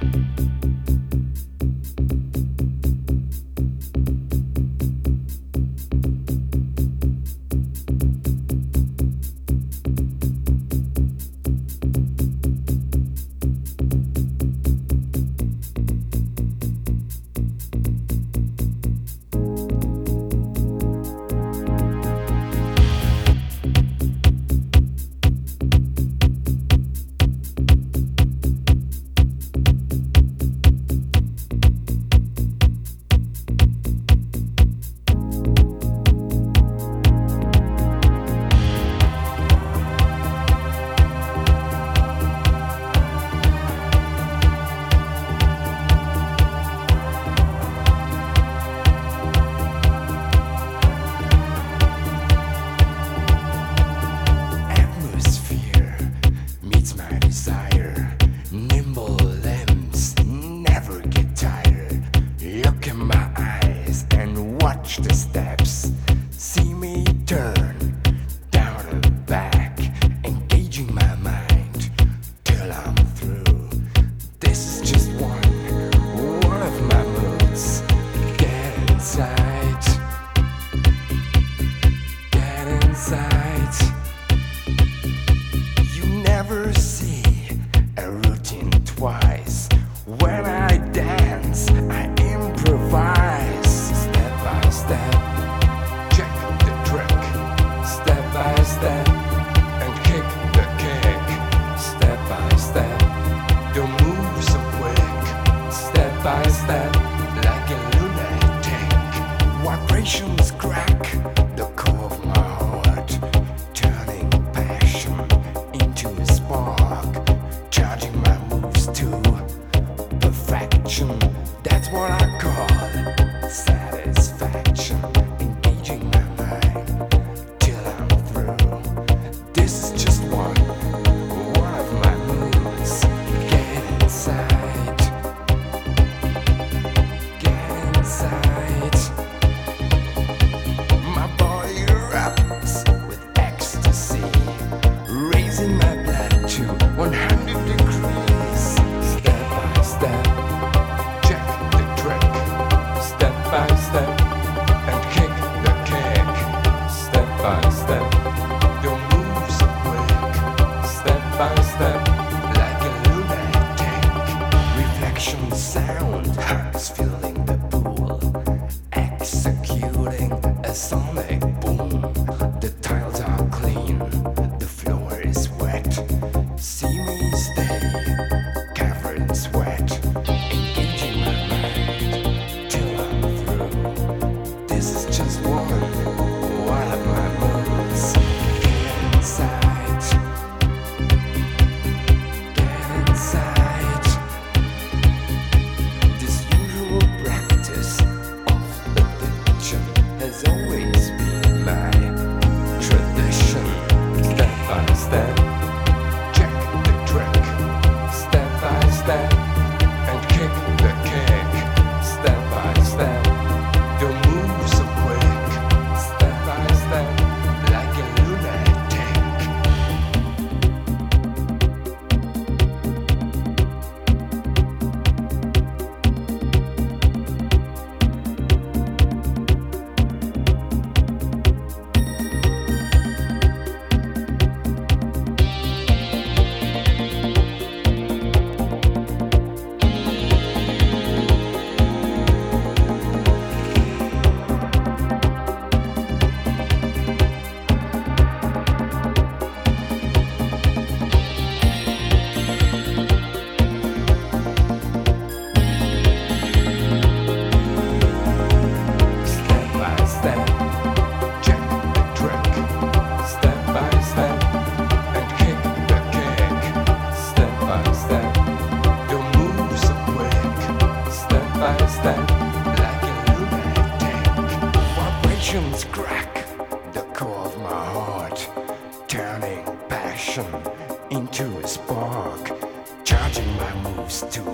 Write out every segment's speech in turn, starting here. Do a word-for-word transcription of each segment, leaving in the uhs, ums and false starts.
into a spark, charging my moves to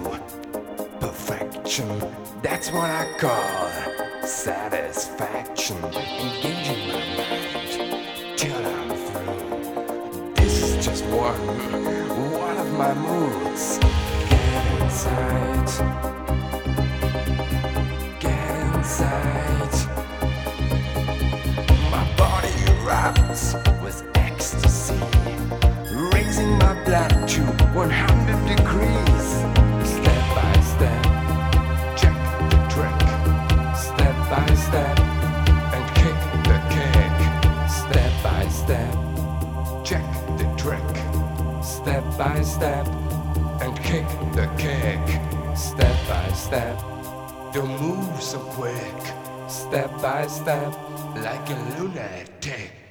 perfection. That's what I call satisfaction. Engaging my mind till I'm through. This is just one, one of my moods. Get inside. Get inside. My body erupts with ecstasy, raising my blood to one hundred degrees. Step by step, check the trick. Step by step, and kick the kick. Step by step, check the trick. Step by step, and kick the kick. Step by step, don't move so quick. Step by step, like a lunatic.